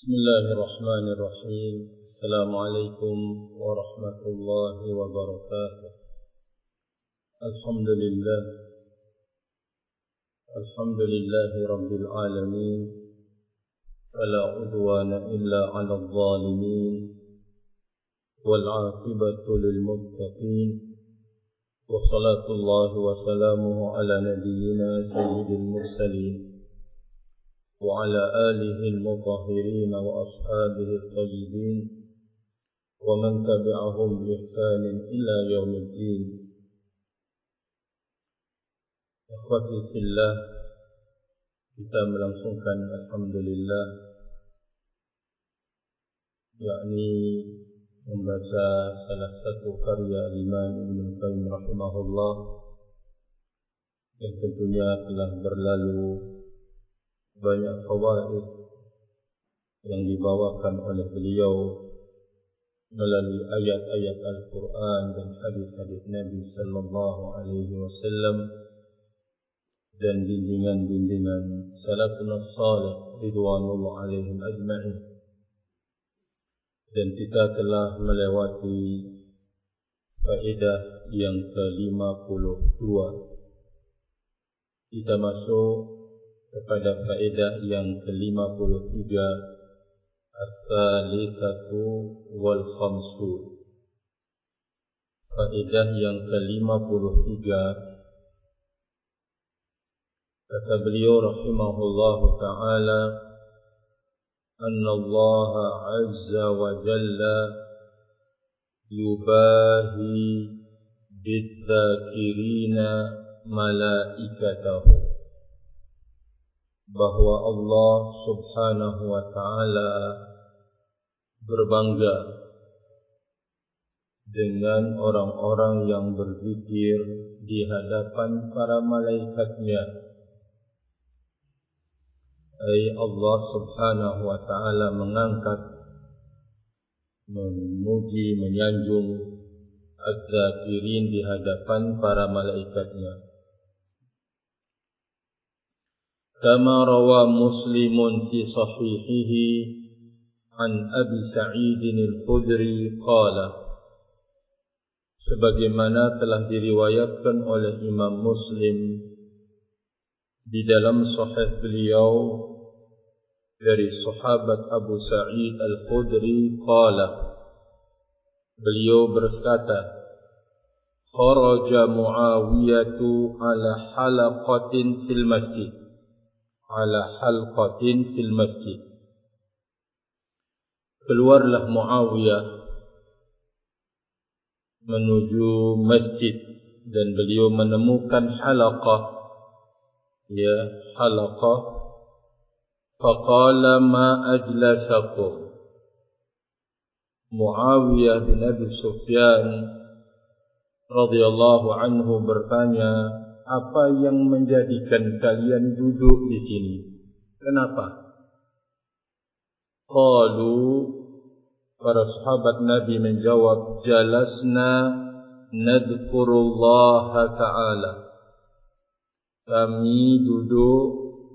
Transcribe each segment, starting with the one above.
Bismillahirrahmanirrahim. Assalamualaikum warahmatullahi wabarakatuh. Alhamdulillahi rabbil alamin. Fala udwana illa 'alal zalimin. Wal 'aqibatu lil muttaqin. Wa salatullahi wa salamuhu ala nabiyyina sayyidil mursalin. وعلى آله المطهرين وأصحابه الطيبين ومن تبعهم بإحسان إلى يوم الدين. Ikhwati fillah, kita melangsungkan alhamdulillah, yakni membaca salah satu karya Imam Ibnu Qayyim rahimahullah yang tentunya telah berlalu banyak fawaid yang dibawakan oleh beliau melalui ayat-ayat Al-Quran dan hadis-hadis Nabi sallallahu alaihi wasallam dan bimbingan-bimbingan salafun salih ridwanullah alaihim ajma'in. Dan kita telah melewati faedah yang ke-52. Kita masuk kepada faedah yang ke-53, As-Salisatu wal Khamsun. Faedah yang ke-53, kata beliau rahimahullahu ta'ala, Anna Allah azza wa jalla yubahi bidzakirina malaikatahu, bahwa Allah subhanahu wa ta'ala berbangga dengan orang-orang yang berzikir di hadapan para malaikatnya. Allah subhanahu wa ta'ala mengangkat, memuji, menyanjung az-zakirin di hadapan para malaikatnya. Kama rawa Muslimun fi sahihihi an Abi Sa'id al-Khudri qala, sebagaimana telah diriwayatkan oleh Imam Muslim di dalam sahih beliau dari sahabat Abu Sa'id al-Khudri qala, beliau berkata, kharaja Muawiyatu ala halaqatin fil masjid, keluarlah Muawiyah menuju masjid dan beliau menemukan halaqah, faqala ma ajlasakum. Muawiyah bin Abi Sufyan radhiyallahu anhu bertanya, apa yang menjadikan kalian duduk di sini? Kenapa? Qalu, para sahabat Nabi menjawab, jalasna nadhkurullaha ta'ala. Kami duduk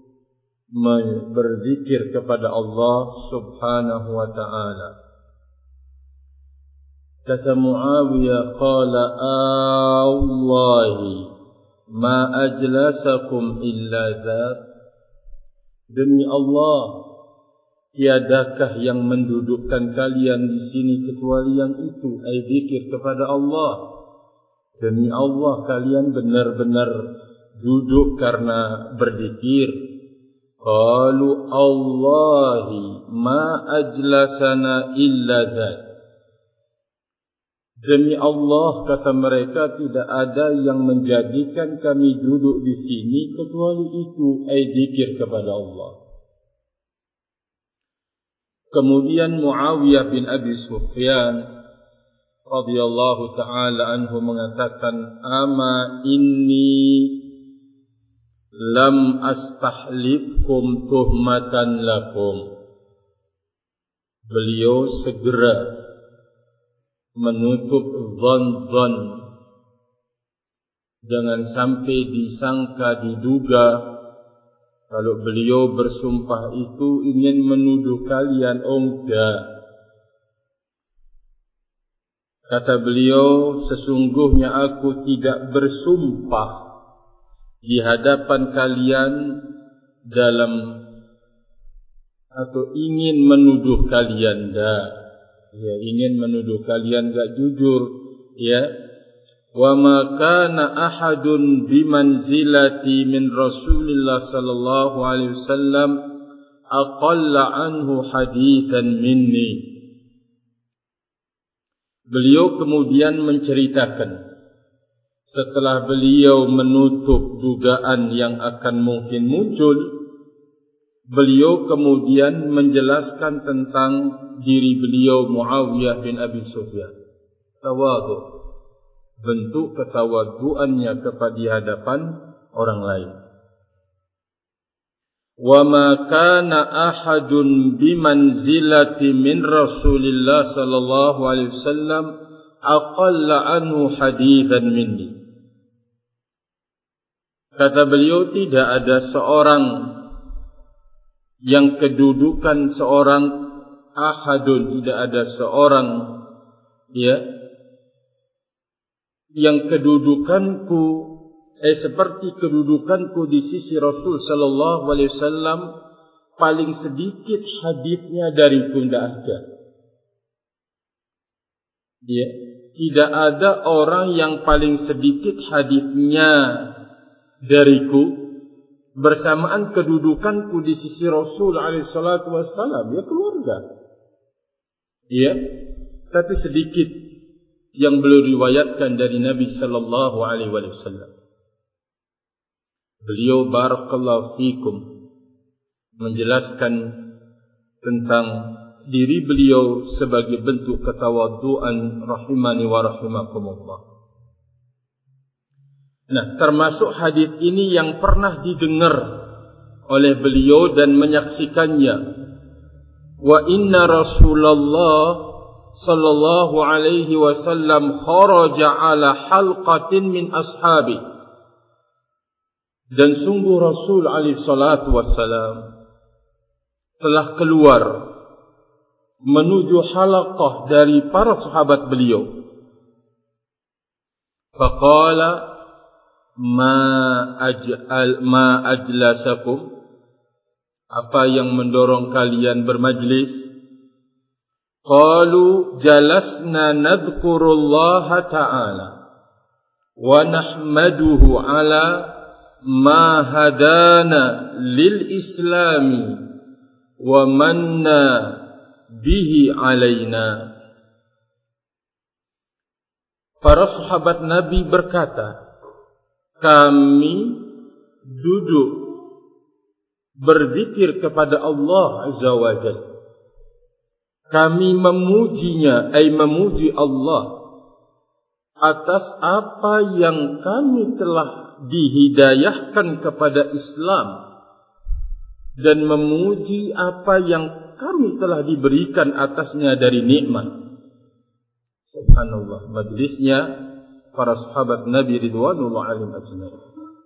berzikir kepada Allah subhanahu wa ta'ala. Kata Muawiyah, qala Allahi ma ajlasakum illa dzat, demi Allah, tiadakah yang mendudukkan kalian di sini kecuali yang itu, ai zikir kepada Allah. Demi Allah, kalian benar-benar duduk karena berzikir. Qalu Allahi ma ajlasana illa dzat, demi Allah, kata mereka, tidak ada yang menjadikan kami duduk di sini kecuali itu, ai zikir kepada Allah. Kemudian Muawiyah bin Abi Sufyan radhiyallahu ta'ala anhu mengatakan, ama inni lam astahlifkum tuhmatan lakum. Beliau segera menutup zon-zon, jangan sampai disangka, diduga Kalau beliau bersumpah itu ingin menuduh kalian, oh enggak. Kata beliau, sesungguhnya aku tidak bersumpah di hadapan kalian dalam atau ingin menuduh kalian, ya, ingin menuduh kalian enggak jujur, ya. Wa ma kana ahadun bimanzilati min Rasulillah sallallahu alaihi wasallam aqalla anhu haditsan minni. Beliau kemudian menceritakan, setelah beliau menutup dugaan yang akan mungkin muncul, beliau kemudian menjelaskan tentang diri beliau Muawiyah bin Abi Sufyan. Tawadhu, bentuk ketawaduannya kepada di hadapan orang lain. Wa ma kana ahadun bimanzilati min Rasulillah sallallahu alaihi wasallam aqalla anhu haditsan minni. Kata beliau, tidak ada seorang yang kedudukan seorang ahadun, tidak ada seorang, ya, yang kedudukanku seperti kedudukanku di sisi Rasul sallallahu alaihi wasallam, paling sedikit hadisnya dariku tidak ada. Ya, tidak ada orang yang paling sedikit hadisnya dariku bersamaan kedudukanku di sisi Rasul alaihi salatu wasallam, ya keluarga. Ya, tapi sedikit yang beliau riwayatkan dari Nabi sallallahu alaihi wasallam. Beliau barakallahu fikum menjelaskan tentang diri beliau sebagai bentuk ketawaduan, rahimani wa rahimakumullah. Nah, termasuk hadis ini yang pernah didengar oleh beliau dan menyaksikannya. Wa inna Rasulullah sallallahu alaihi wasallam kharaja ala halqatin min ashabi. Dan sungguh Rasul alaihi salatu wassalam telah keluar menuju halaqah dari para sahabat beliau. Faqala ma ajlasakum, apa yang mendorong kalian bermajlis? Qalu jalasna nadhkurullaha ta'ala wa nahmaduhu ala ma hadana lil islami wa manna bihi alaina. Para sahabat Nabi berkata, kami duduk berzikir kepada Allah Azza wa Jalla. Kami memujinya, memuji Allah atas apa yang kami telah dihidayahkan kepada Islam, dan memuji apa yang kami telah diberikan atasnya dari nikmat. Subhanallah, majlisnya para sahabat Nabi ridwanullah alaihim ajmain.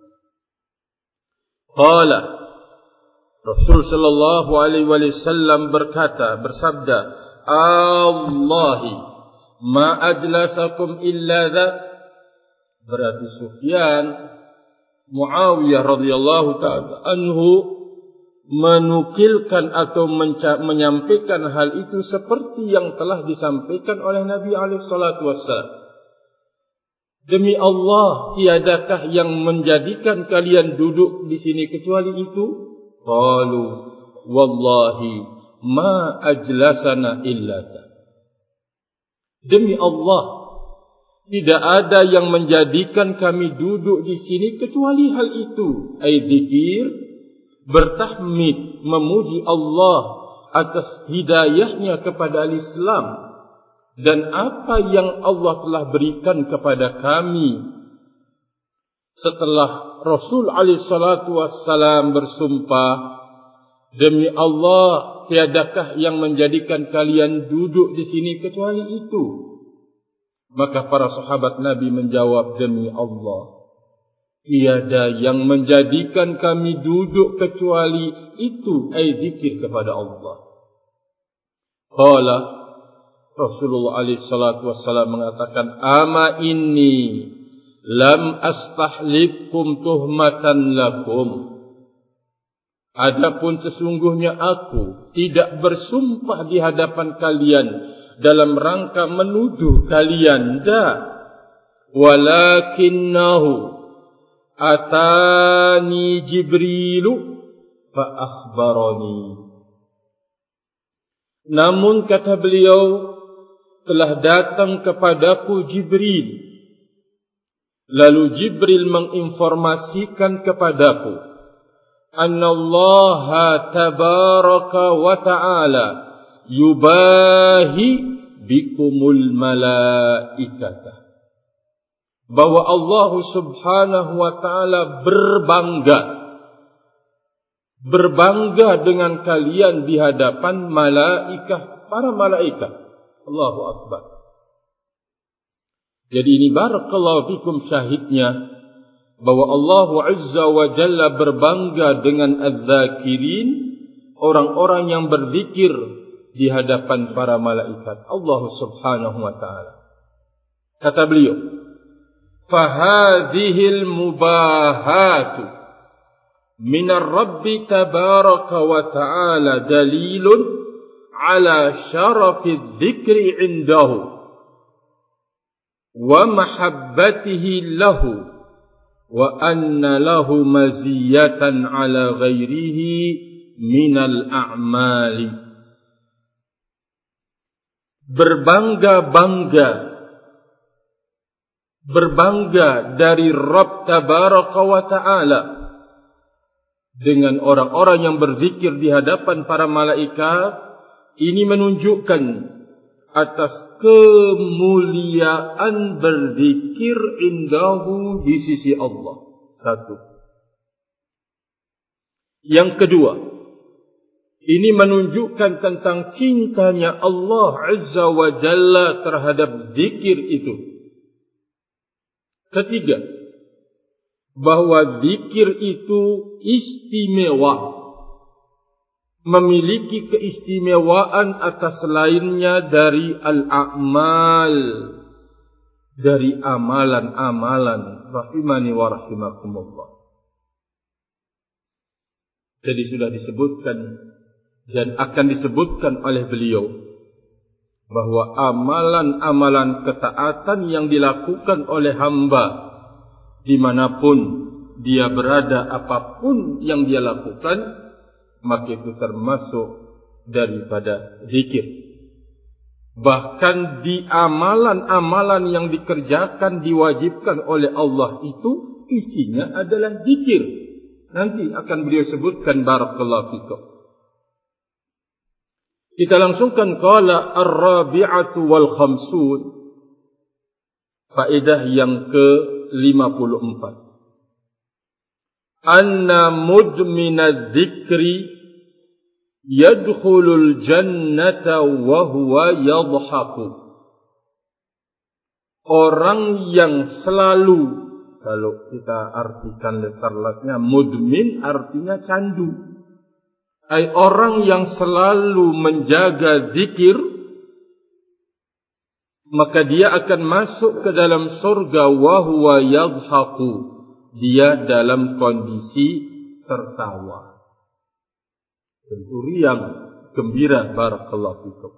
Qala, Rasul sallallahu alaihi wasallam bersabda, Allahi ma ajlasakum illa dha. Berarti Sufyan Muawiyah radhiyallahu ta'ala anhu menukilkan atau menyampaikan hal itu seperti yang telah disampaikan oleh Nabi alaihi salatu wassalam. Demi Allah, tiadakah yang menjadikan kalian duduk di sini kecuali itu? Qalu wallahi ma ajlasana illa ta. Demi Allah, tidak ada yang menjadikan kami duduk di sini kecuali hal itu, dzikir, bertahmid, memuji Allah atas hidayahnya kepada Islam dan apa yang Allah telah berikan kepada kami. Setelah Rasul alaihi salatu wassalam bersumpah, demi Allah, tiadakah yang menjadikan kalian duduk di sini kecuali itu? Maka para sahabat Nabi menjawab, demi Allah. Tiada yang menjadikan kami duduk kecuali itu, zikir kepada Allah. Qala Rasulullah alaihi salatu wassalam mengatakan, ama inni lam astahlifkum tuhmatan lakum. Adapun sesungguhnya aku tidak bersumpah di hadapan kalian dalam rangka menuduh kalian, walakinnahu atani Jibrilu fa akhbarani. Namun kata beliau, telah datang kepadaku Jibril, lalu Jibril menginformasikan kepadaku, annallaha tabaraka wa ta'ala yubahi bikumul malaikata, bahwa Allah subhanahu wa ta'ala berbangga dengan kalian di hadapan para malaikat. Allahu Akbar. Jadi ini barakallahu fikum syahidnya, bahwa Allah Azza wa Jalla berbangga dengan az-zakirin, orang-orang yang berzikir di hadapan para malaikat Allah subhanahu wa ta'ala. Kata beliau, fahadhil mubahatu minar Rabbi tabaraka wa ta'ala dalilun ala syarafi dzikri indahu wa mahabbatihi lahu wa anna lahu maziyatan ala ghairihi minal a'mali. Berbangga dari Rabb tabaraka wa ta'ala dengan orang-orang yang berzikir di hadapan para malaikat, ini menunjukkan atas kemuliaan berzikir indahu di sisi Allah. Satu. Yang kedua, ini menunjukkan tentang cintanya Allah Azza wa Jalla terhadap zikir itu. Ketiga, bahwa zikir itu istimewa, memiliki keistimewaan atas lainnya dari al-a'mal, dari amalan-amalan. Rahimani wa rahimakumullah. Jadi sudah disebutkan dan akan disebutkan oleh beliau bahwa amalan-amalan ketaatan yang dilakukan oleh hamba dimanapun dia berada, apapun yang dia lakukan, maka itu termasuk daripada zikir. Bahkan di amalan-amalan yang dikerjakan, diwajibkan oleh Allah itu, isinya adalah zikir. Nanti akan beliau sebutkan, barakallahu fikum. Kita langsungkan, qala ar-rabi'atu wal khamsun, faedah yang ke-54. Anna mudmina dzikri yadkhulul jannata wa huwa yadhaku. Orang yang selalu, kalau kita artikan letter-letternya, mudmin artinya candu. Orang yang selalu menjaga zikir, maka dia akan masuk ke dalam surga wa huwa yadhaku. Dia dalam kondisi tertawa, tentu riang, gembira. Barakallahu fikum.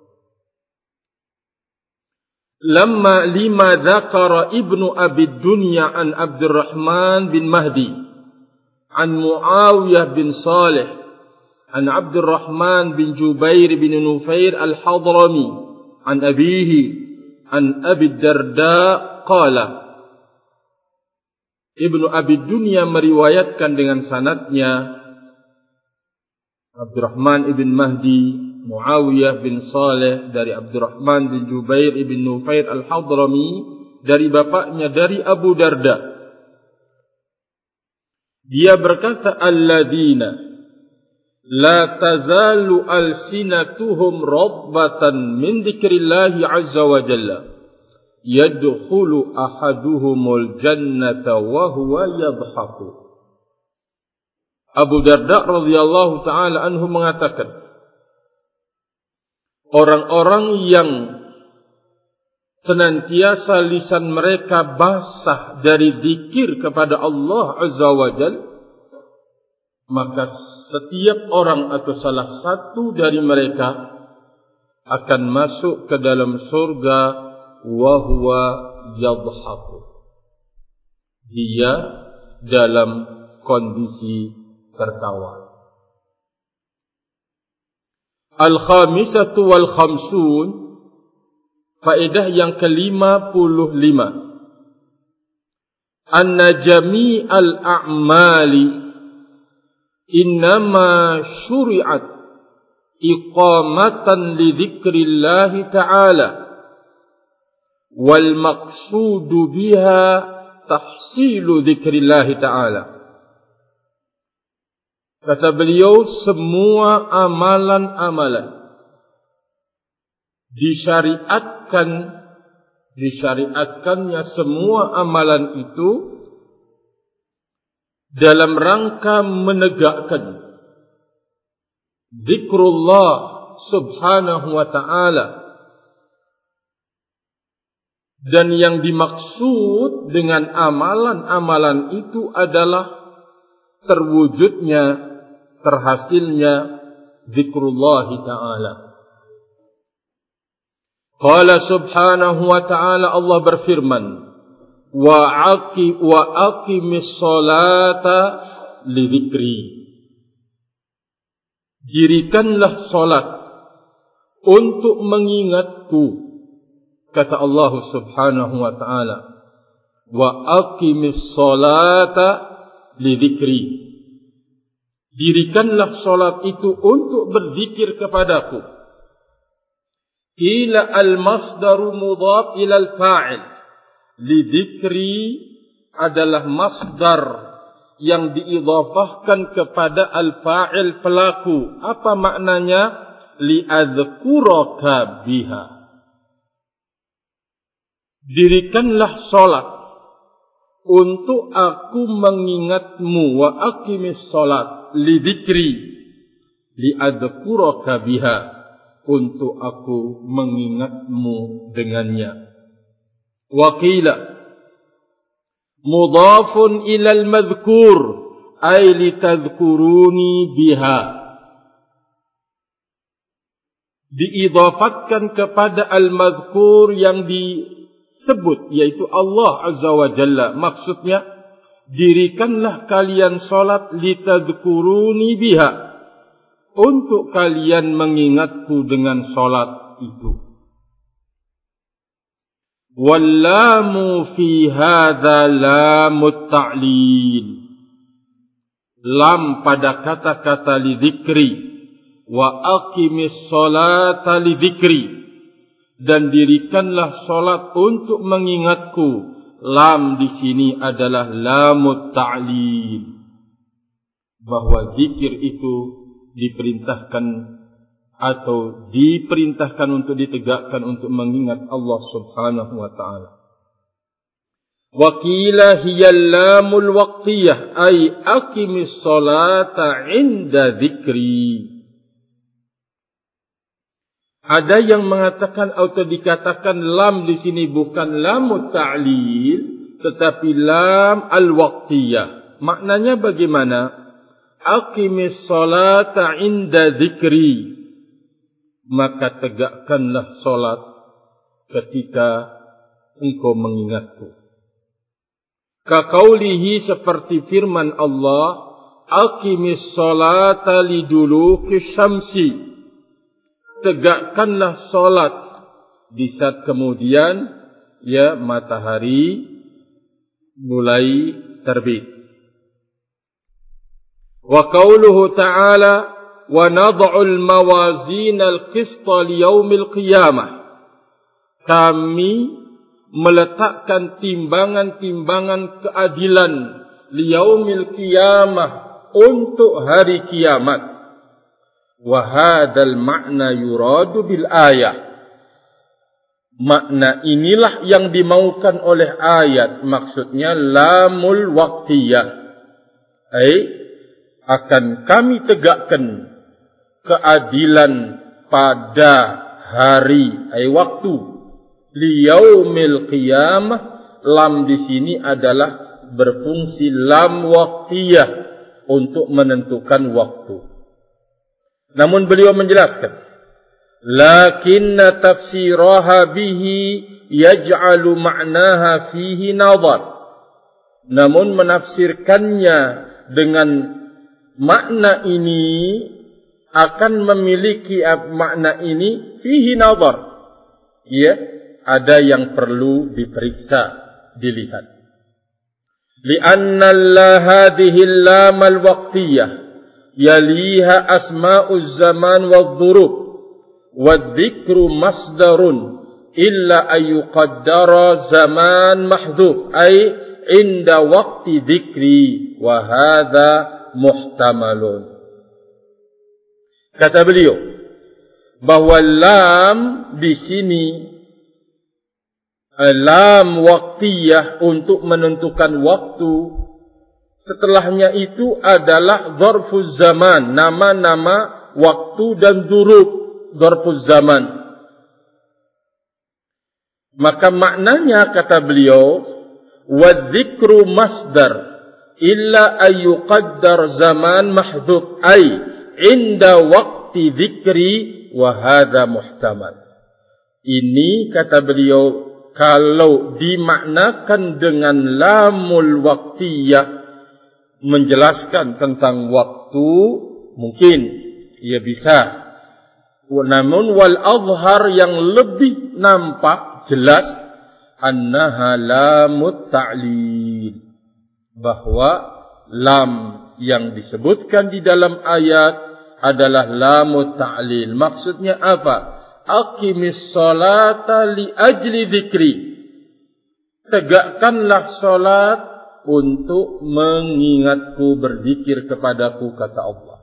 Lima dzakara Ibnu Abi Dunya an Abdurrahman bin Mahdi an Muawiyah bin Salih an Abdurrahman bin Jubair bin Nufair al-Hadrami an abihi an Abi Darda qala. Ibnu Abi Dunya meriwayatkan dengan sanadnya Abdurrahman ibn Mahdi, Muawiyah bin Saleh dari Abdurrahman bin Jubair ibn Nufair al-Hadrami dari bapaknya, dari Abu Darda. Dia berkata, alladzina la tazalu alsinatuhum rabbatan min dzikrillahi azza wa jalla yadkhulu ahaduhumul jannata wa huwa yadhaku. Abu Darda radhiyallahu taala anhu mengatakan, orang-orang yang senantiasa lisan mereka basah dari zikir kepada Allah Azza wa Jalla, maka setiap orang atau salah satu dari mereka akan masuk ke dalam surga wa huwa yadhaku. Dia dalam kondisi tertawa. Al-khamisatu wal khamsun, faedah yang ke-55. Anna jami'al a'mali innama syuri'at iqamatan li dzikrillahi ta'ala wal maqsudu biha tahsilu dzikrillahi ta'ala. Kata beliau, semua amalan-amalan disyariatkannya semua amalan itu dalam rangka menegakkan zikrullah subhanahu wa ta'ala, dan yang dimaksud dengan amalan-amalan itu adalah terwujudnya, terhasilnya zikrullah ta'ala. Qala subhanahu wa ta'ala, Allah berfirman, wa aqimis salata li dzikri. Dirikanlah salat untuk mengingatku, kata Allah subhanahu wa ta'ala. Wa aqimis salata li dzikri. Dirikanlah salat itu untuk berzikir kepadaku. Qila al-masdaru mudhaf ila al-fa'il. Li dzikri adalah masdar yang diidhafahkan kepada al-fa'il, pelaku. Apa maknanya? Li adzkuraka biha. Dirikanlah salat untuk aku mengingatmu. Wa aqimis salat li dzikri li adzkuraka biha, untuk aku mengingatmu dengannya. Wa qila mudhafun ila al-madhkur ay litadhkuruni biha. Diidhafatkan kepada al-madhkur yang disebut, yaitu Allah Azza wa Jalla. Maksudnya, dirikanlah kalian salat litadhkuruni biha, untuk kalian mengingatku dengan salat itu. Wallamu fi hadza lamut ta'lil. Lam pada kata-kata li dzikri, wa aqimis salata li dzikri, dan dirikanlah salat untuk mengingatku. Lam di sini adalah lamut ta'lil, bahwa zikir itu diperintahkan untuk ditegakkan untuk mengingat Allah subhanahu wa ta'ala. Wa qila hiya lamul waqtiyah ay aqimis salata inda dzikri. Ada yang mengatakan atau dikatakan lam di sini bukan lamut ta'lil, tetapi lam al-waqtiyah. Maknanya bagaimana? Aqimis salata inda dzikri, maka tegakkanlah salat ketika engkau mengingatku. Kaqaulihi, seperti firman Allah, aqimis salata liduluki syamsi, tegakkanlah salat di saat kemudian matahari mulai terbit. Wa qauluhu ta'ala, wa nad'ul mawazin al-qista liyaumil qiyamah. Kami meletakkan timbangan-timbangan keadilan liyaumil qiyamah, untuk hari kiamat. Wa hadzal ma'na yuradu bil ayah. Makna inilah yang dimaukan oleh ayat. Maksudnya lamul waqtiyah. Akan kami tegakkan keadilan pada hari, waktu. Liyaumil qiyamah. Lam di sini adalah berfungsi lam waqtiyah untuk menentukan waktu. Namun beliau menjelaskan, lakinna tafsiraha bihi yaj'alu ma'naha fihi nadhar. Namun menafsirkannya dengan makna ini akan memiliki makna ini fihi nadhar. Ya, ada yang perlu diperiksa, dilihat. Li'anna hadhihi lam al-waqtiyah yaliha asma'uz zaman wadh-dhurub wadh-dhikru masdarun illa ayyuqaddara zaman mahdhuf inda waqti dhikri wa hadha muhtamalun. Kata beliau bahwa lam di sini lam waqtiyah untuk menentukan waktu. Setelahnya itu adalah dzarfuz zaman, nama-nama waktu dan dzurub dzarfuz zaman. Maka maknanya kata beliau, wadzikru masdar illa ayyuqaddar zaman mahdhuf inda waqti dzikri wa hadha muhtamal. Ini kata beliau, kalau dimaknakan dengan lamul waqtiyah menjelaskan tentang waktu, mungkin ia bisa. Namun wal azhar yang lebih nampak jelas annaha lamut ta'lil, bahwa lam yang disebutkan di dalam ayat adalah lamut ta'lil. Maksudnya apa? Aqimis sholata li ajli dzikri. Tegakkanlah salat untuk mengingatku, berzikir kepadaku, kata Allah.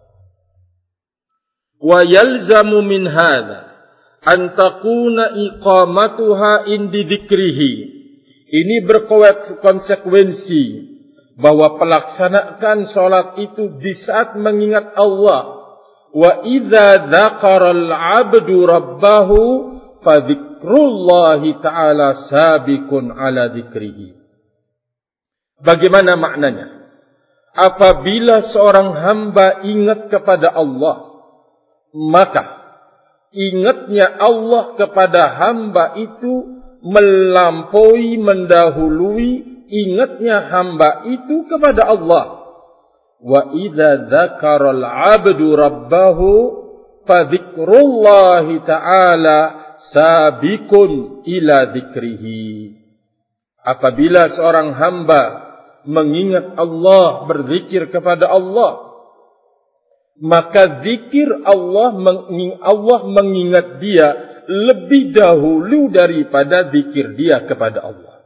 Wa yalzamu min hadza an takuna iqamatuha indi dzikrihi. Ini berkonsekuensi bahwa pelaksanaan salat itu di saat mengingat Allah. Wa idza dzakara al-'abdu rabbahu fa dzikrullahi ta'ala sabiqun 'ala dzikrihi. Bagaimana maknanya? Apabila seorang hamba ingat kepada Allah, maka ingatnya Allah kepada hamba itu melampaui, mendahului ingatnya hamba itu kepada Allah. Wa idza dzakara al-'abdu rabbahu fa dzikrullahi ta'ala sabiqun ila dzikrihi. Apabila seorang hamba mengingat Allah, berzikir kepada Allah, maka zikir Allah mengingat dia lebih dahulu daripada zikir dia kepada Allah.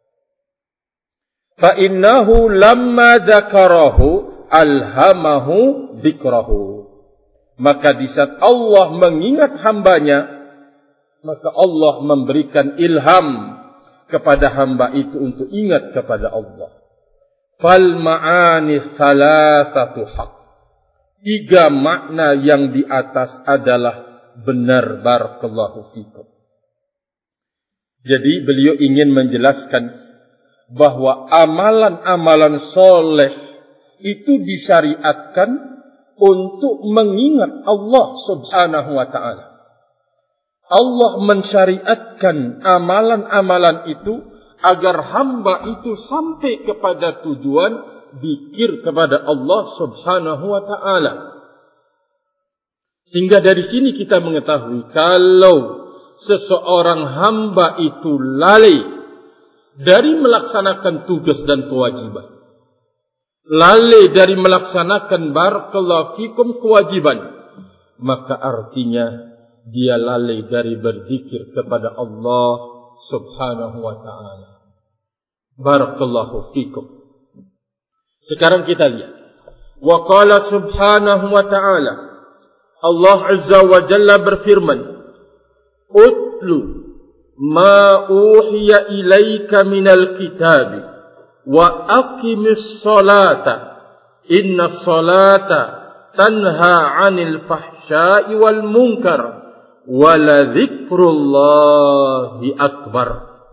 Fa innahu lamma dzakarahu alhamahu dzikrahu. Maka di saat Allah mengingat hambanya, maka Allah memberikan ilham kepada hamba itu untuk ingat kepada Allah. Fal ma'ani thalathatu haq. 3 makna yang di atas adalah benar. Barakallahu fikum. Jadi beliau ingin menjelaskan bahwa amalan-amalan soleh itu disyariatkan untuk mengingat Allah subhanahu wa ta'ala. Allah mensyariatkan amalan-amalan itu agar hamba itu sampai kepada tujuan zikir kepada Allah subhanahu wa ta'ala. Sehingga dari sini kita mengetahui kalau seseorang hamba itu lalai dari melaksanakan tugas dan kewajiban, lalai dari melaksanakan barakallahu fikum kewajiban, maka artinya dia lalai dari berzikir kepada Allah subhanahu wa ta'ala. Barakallahu fikum. Sekarang kita lihat. Wa qala subhanahu wa ta'ala, Allah azza wa jalla berfirman, utlu ma uhiya ilaika minal kitabi wa aqimis salata inna salata tanha 'anil fahsya'i wal munkar wa la dzikrullahi akbar.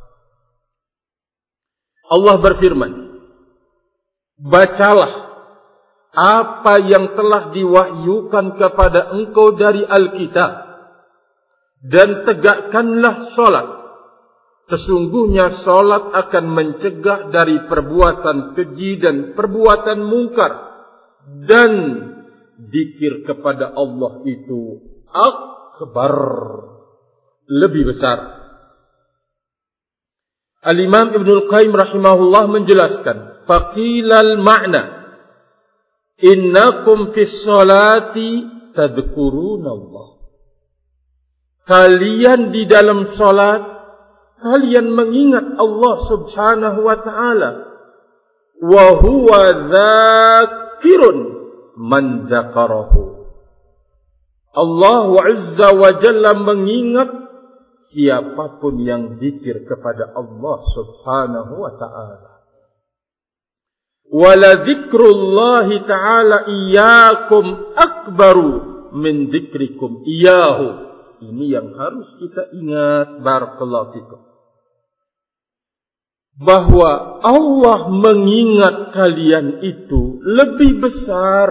Allah berfirman, bacalah apa yang telah diwahyukan kepada engkau dari Alkitab dan tegakkanlah solat. Sesungguhnya solat akan mencegah dari perbuatan keji dan perbuatan mungkar, dan zikir kepada Allah itu akbar, lebih besar. Al-Imam Ibnul Qayyim rahimahullah menjelaskan, faqilal ma'na innakum fis salati tadhkurunallah. Kalian di dalam salat, kalian mengingat Allah subhanahu wa ta'ala. Wa huwa dzakirun man dzakarahu. Allah azza wa jalla mengingat siapapun yang zikir kepada Allah subhanahu wa ta'ala. Wala dzikrullahi ta'ala iyyakum akbaru min dzikrikum iyyahu. Ini yang harus kita ingat, barakallahu fikum, bahwa Allah mengingat kalian itu lebih besar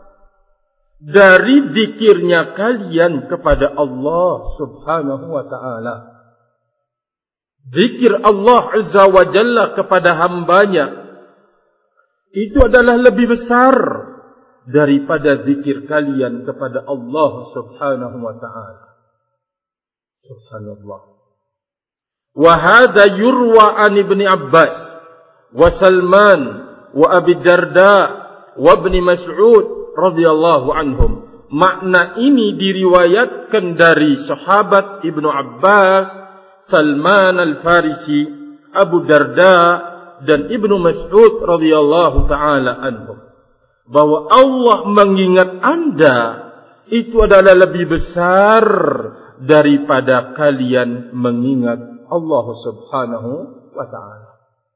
dari zikirnya kalian kepada Allah subhanahu wa ta'ala. Zikir Allah azza wa jalla kepada hambanya itu adalah lebih besar daripada zikir kalian kepada Allah subhanahu wa ta'ala. Subhanallah. Wa hadha yurwa an Ibni Abbas wa Salman wa Abi Darda wa Ibni Mas'ud radhiyallahu anhum. Makna ini diriwayatkan dari sahabat Ibnu Abbas, Salman al-Farisi, Abu Darda dan Ibnu Mas'ud radhiyallahu taala anhum, bahwa Allah mengingat Anda itu adalah lebih besar daripada kalian mengingat Allah subhanahu wa ta'ala.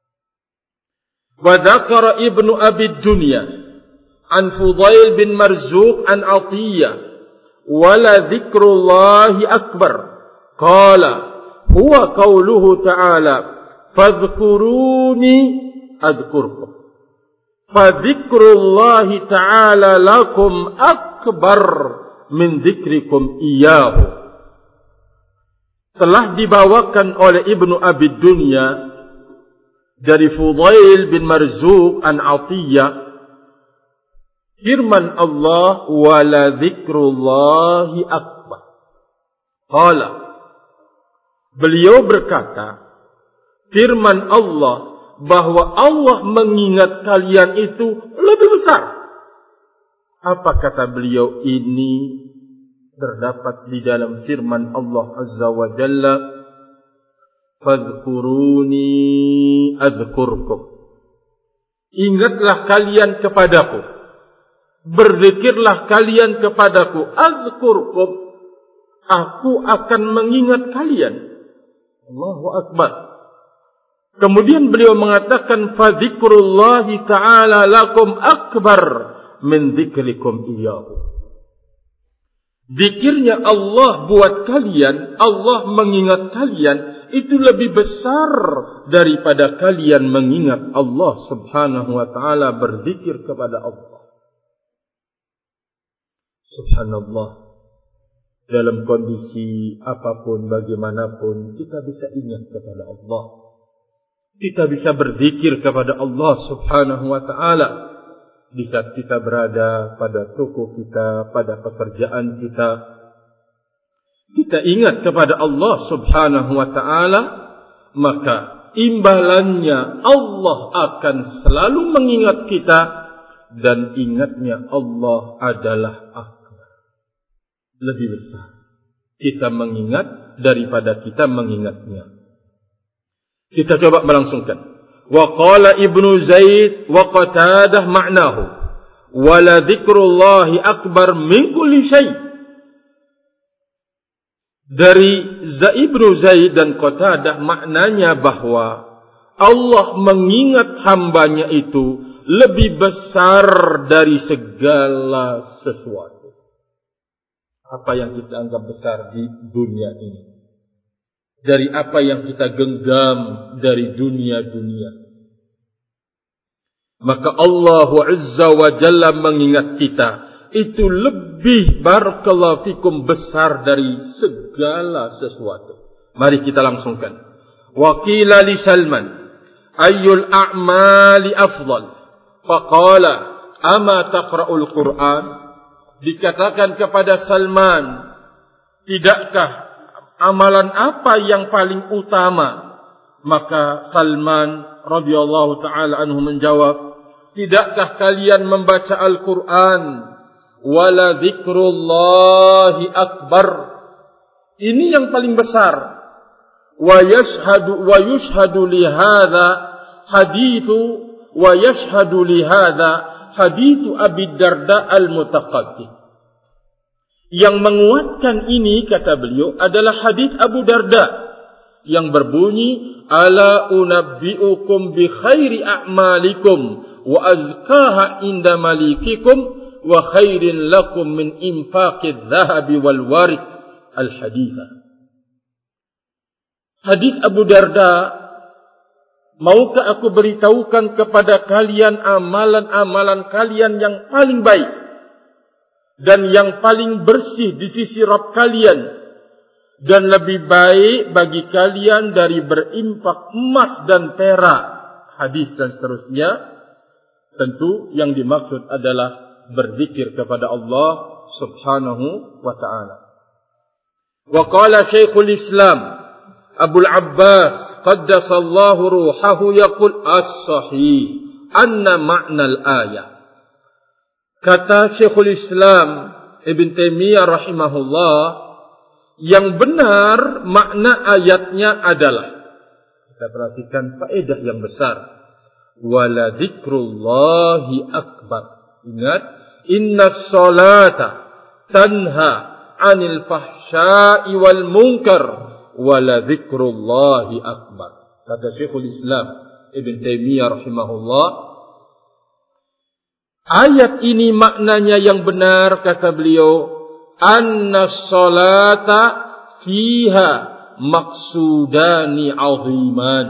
Wa dzakara Ibnu Abi Dunya an Fudail bin Marzuq an Atiyah wala dzikrullahi akbar qala huwa qauluhu ta'ala fadhkuruni adhkurkum fadzikrullahi ta'ala lakum akbar min dzikrikum iyyahu. Telah dibawakan oleh Ibnu Abi Dunya dari Fudail bin Marzuq an Atiyah, firman Allah, wala dzikrullahi akbar. Qala, beliau berkata, firman Allah bahwa Allah mengingat kalian itu lebih besar. Apa kata beliau ini? Terdapat di dalam firman Allah azza wa jalla, fadhkuruni adhkurkum. Ingatlah kalian kepadaku, berzikirlah kalian kepadaku, adhkurkum, aku akan mengingat kalian. Allahu akbar. Kemudian beliau mengatakan, fadzikrullahi ta'ala lakum akbar min dzikrikum iyyahu. Zikirnya Allah buat kalian, Allah mengingat kalian, itu lebih besar daripada kalian mengingat Allah subhanahu wa ta'ala, berzikir kepada Allah. Subhanallah. Dalam kondisi apapun, bagaimanapun, kita bisa ingat kepada Allah. Kita bisa berzikir kepada Allah subhanahu wa ta'ala. Di saat kita berada pada toko kita, pada pekerjaan kita, kita ingat kepada Allah subhanahu wa ta'ala, maka imbalannya Allah akan selalu mengingat kita, dan ingatnya Allah adalah akbar, lebih besar kita mengingat daripada kita mengingatnya. Kita coba melangsungkan. Wa qala Ibnu Zaid wa Qatadah ma'nahu wala dzikrullahi akbar min kulli syai'. Dari Ibnu Zaid dan Qatadah maknanya bahwa Allah mengingat hambanya itu lebih besar dari segala sesuatu. Apa yang kita anggap besar di dunia ini, dari apa yang kita genggam dari dunia-dunia, maka Allah Azza wa Jalla mengingat kita itu lebih, barakallahu fikum, besar dari segala sesuatu. Mari kita langsungkan. Wa qila li Salman ayyul a'mali afdal faqala ama taqra'ul Qur'an. Dikatakan kepada Salman, tidakkah amalan apa yang paling utama? Maka Salman radhiyallahu taala anhu menjawab, tidakkah kalian membaca Al-Qur'an? Wala dzikrullahi akbar. Ini yang paling besar. Wa yushhadu li hadza hadithu wa yashhadu li hadza hadithu Abi Darda al-Mutaqaddim. Yang menguatkan ini, kata beliau, adalah hadits Abu Darda yang berbunyi, ala unabbiukum bi khairi a'malikum wa azkaha inda malikikum wa khairin lakum min infaqid dhahabi wal warid al-haditha. Hadits Abu Darda, maukah aku beritahukan kepada kalian amalan-amalan kalian yang paling baik dan yang paling bersih di sisi Rabb kalian, dan lebih baik bagi kalian dari berinfak emas dan perak, hadis dan seterusnya. Tentu yang dimaksud adalah berzikir kepada Allah subhanahu wa ta'ala. Wa qala Syekhul Islam Abul Abbas qaddasallahu ruhahu yaqul as-sahih anna ma'nal ayah. Kata Syekhul Islam Ibn Taimiyah rahimahullah, yang benar makna ayatnya adalah, kita perhatikan faedah yang besar, wala dzikrullahi akbar. Ingat, inna sholata tanha anil fahsya'i wal munkar wala dzikrullahi akbar. Kata Syekhul Islam Ibn Taimiyah rahimahullah, ayat ini maknanya yang benar, kata beliau, anna sholata fiha maksudani aziman.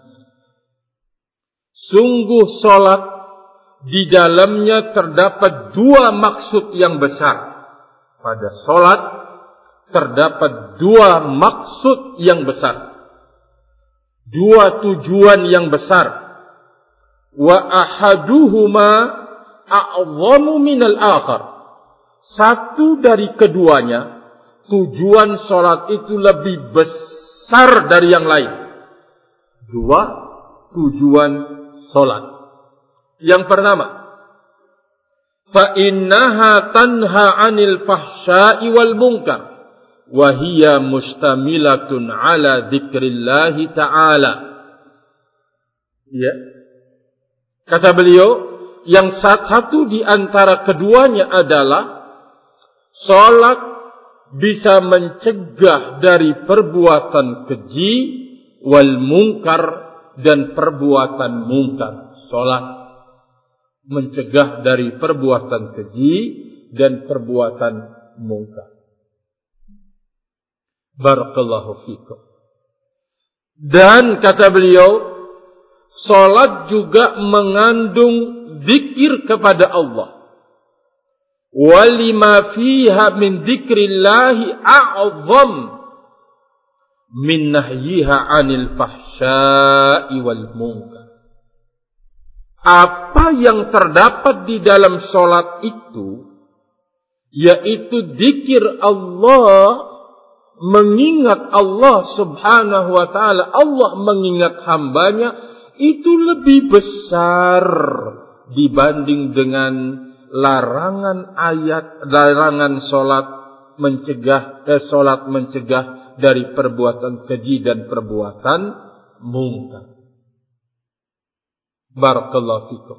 Sungguh salat di dalamnya terdapat dua maksud yang besar. Pada salat terdapat dua maksud yang besar, dua tujuan yang besar. Wa ahaduhuma a'zamu minal akhar. Satu dari keduanya, tujuan salat itu lebih besar dari yang lain. Dua tujuan salat. Yang pertama, fa innaha tanha 'anil fahsya'i wal munkar wa hiya mustamilatun 'ala dzikrillah ta'ala. Ya. Kata beliau, yang satu di antara keduanya adalah salat bisa mencegah dari perbuatan keji wal munkar dan perbuatan munkar. Salat mencegah dari perbuatan keji dan perbuatan munkar. Barakallahu fikum. Dan kata beliau, salat juga mengandung zikir kepada Allah. Walima fiha min dzikrillahi a'zam min nahyiha 'anil fahsya'i wal munkar. Apa yang terdapat di dalam salat itu, yaitu zikir Allah, mengingat Allah subhanahu wa ta'ala, Allah mengingat hambanya, itu lebih besar dibanding dengan larangan salat mencegah dari perbuatan keji dan perbuatan munkar. Barakallahu fikum.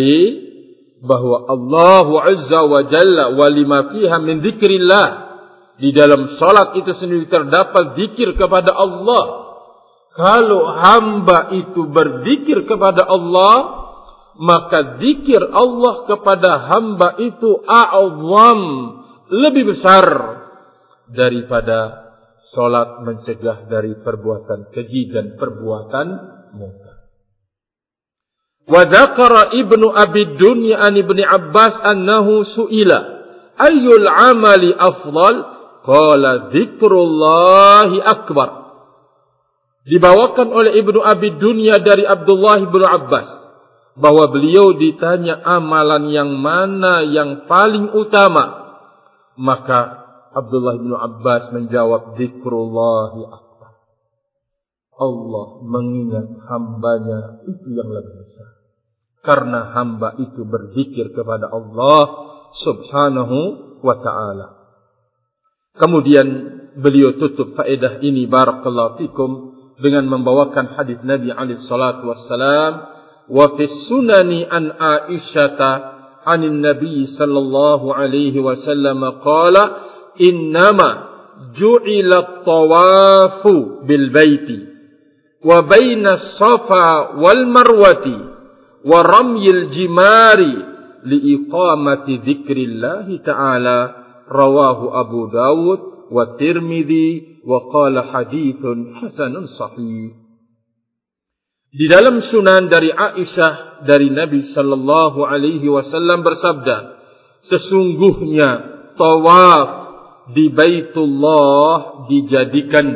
Bahwa Allah Azza wa Jalla walima fiha min dzikrillah Di dalam salat itu sendiri terdapat zikir kepada Allah. Kalau hamba itu berzikir kepada Allah, maka zikir Allah kepada hamba itu a'zam, lebih besar daripada salat mencegah dari perbuatan keji dan perbuatan munkar. Wa dzakara Ibnu Abi Dunya an Ibnu Abbas annahu su'ila ayyul amali afdal qala dzikrullahi akbar. Dibawakan oleh Ibnu Abi Dunya dari Abdullah bin Abbas bahwa beliau ditanya amalan yang mana yang paling utama, maka Abdullah bin Abbas menjawab dzikrullahi akbar. Allah mengingat hambanya itu yang lebih besar. Karena hamba itu berzikir kepada Allah subhanahu wa ta'ala. Kemudian beliau tutup faedah ini barakallahu fikum dengan membawakan hadis Nabi alaihi salatu wassalam, wa fis sunani an Aisyata anin Nabi sallallahu alaihi wasallam qala innama ju'ila at-tawafu bil baiti wa baina as-safa wal marwati wa ramyil jimari liiqamati dzikrillahi ta'ala rawahu Abu Dawud wa Tirmidzi wa qala haditsun hasanun sahih. Di dalam sunan dari Aisyah dari Nabi sallallahu alaihi wasallam bersabda, sesungguhnya tawaf di Baitullah dijadikan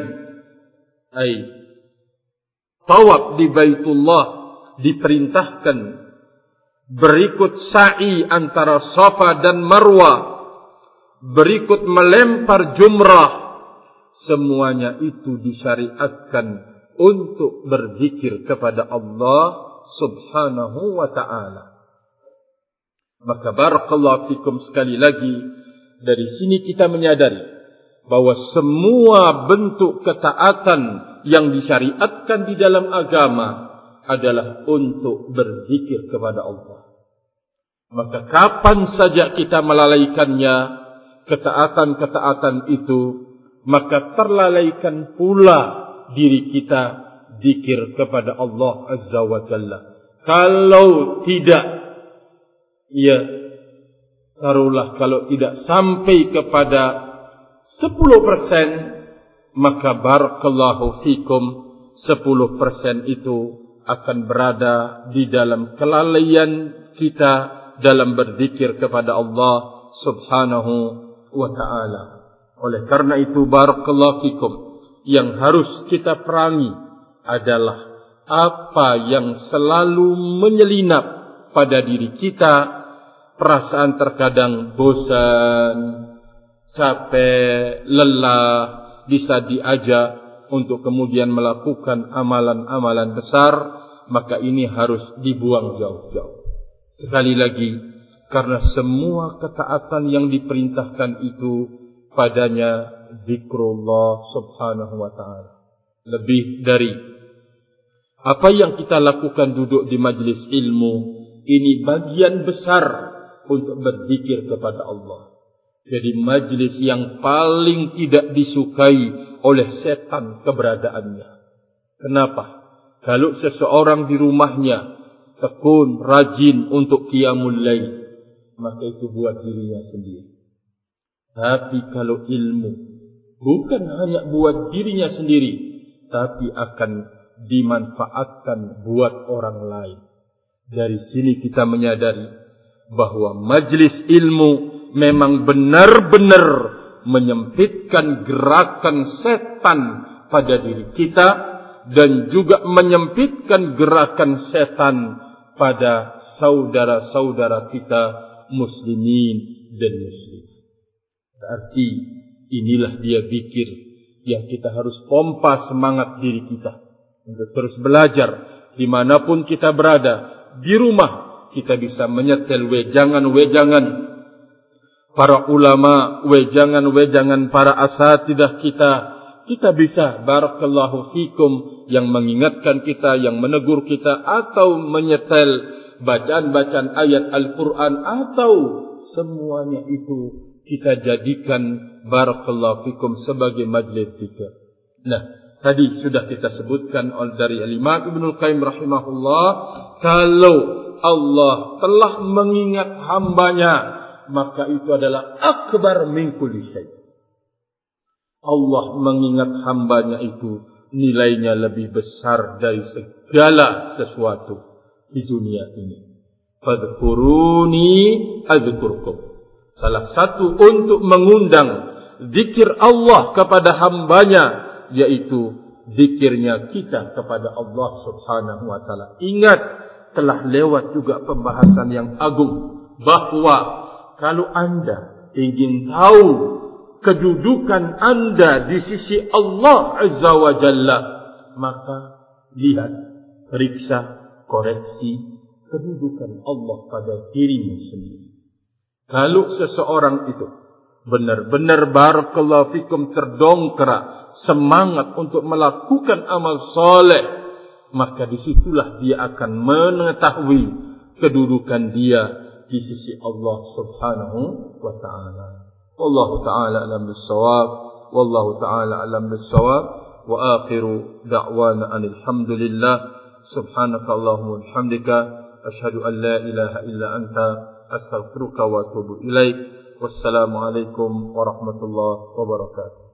tawaf di Baitullah diperintahkan berikut sa'i antara Safa dan Marwah, berikut melempar jumrah, semuanya itu disyariatkan untuk berzikir kepada Allah subhanahu wa ta'ala. Maka barakallahu fikum, sekali lagi dari sini kita menyadari bahwa semua bentuk ketaatan yang disyariatkan di dalam agama adalah untuk berzikir kepada Allah. Maka kapan saja kita melalaikannya, ketaatan-ketaatan itu, maka terlalaikan pula diri kita zikir kepada Allah Azza wa Jalla. Kalau tidak, ya taruhlah kalau tidak sampai kepada 10%, maka barakallahu fikum 10% itu akan berada di dalam kelalaian kita dalam berzikir kepada Allah subhanahu wa ta'ala. Oleh karena itu barakallahu fikum, yang harus kita perangi adalah apa yang selalu menyelinap pada diri kita, perasaan terkadang bosan, capek, lelah, bisa diajak untuk kemudian melakukan amalan-amalan besar, maka ini harus dibuang jauh-jauh. Sekali lagi, karena semua ketaatan yang diperintahkan itu padanya zikrullah subhanahu wa ta'ala. Lebih dari apa yang kita lakukan duduk di majlis ilmu, ini bagian besar untuk berzikir kepada Allah. Jadi majlis yang paling tidak disukai oleh setan keberadaannya. Kenapa? Kalau seseorang di rumahnya tekun, rajin untuk qiyamul lail, maka itu buat dirinya sendiri. Tapi kalau ilmu, bukan hanya buat dirinya sendiri, tapi akan dimanfaatkan buat orang lain. Dari sini kita menyadari bahwa majlis ilmu memang benar-benar menyempitkan gerakan setan pada diri kita dan juga menyempitkan gerakan setan pada saudara-saudara kita muslimin dan muslim. Berarti inilah dia zikir yang kita harus pompa semangat diri kita untuk terus belajar dimanapun kita berada. Di rumah kita bisa menyetel wejangan-wejangan para ulama, wejangan-wejangan para asatidah kita. Kita bisa barakallahu fikum yang mengingatkan kita, yang menegur kita, atau menyetel bacaan-bacaan ayat Al-Quran, atau semuanya itu kita jadikan barakallahu fikum sebagai majlis zikir. Nah, tadi sudah kita sebutkan dari Imam Ibnul Qayyim rahimahullah, kalau Allah telah mengingat hambanya, maka itu adalah akbar min kulli syai'. Allah mengingat hambanya itu nilainya lebih besar dari segala sesuatu di dunia ini. Fadhkuruni adzkurkum. Salah satu untuk mengundang zikir Allah kepada hambanya, yaitu zikirnya kita kepada Allah subhanahu wa ta'ala. Ingat, telah lewat juga pembahasan yang agung, bahawa kalau anda ingin tahu kedudukan anda di sisi Allah azza wa jalla, maka lihat, periksa, koreksi kedudukan Allah pada dirimu sendiri. Kalau seseorang itu benar-benar barakallahu fikum terdongkrak semangat untuk melakukan amal soleh, maka disitulah dia akan mengetahui kedudukan dia di sisi Allah subhanahu wa ta'ala. Wallahu ta'ala alam bis-shawab, wallahu ta'ala alam bis-shawab, wa akhiru da'wana alhamdulillah, subhanaka Allahumma bihamdika, asyhadu an la ilaha illa anta, astaghfiruka wa atubu ilaik. Wassalamualaikum warahmatullahi wabarakatuh.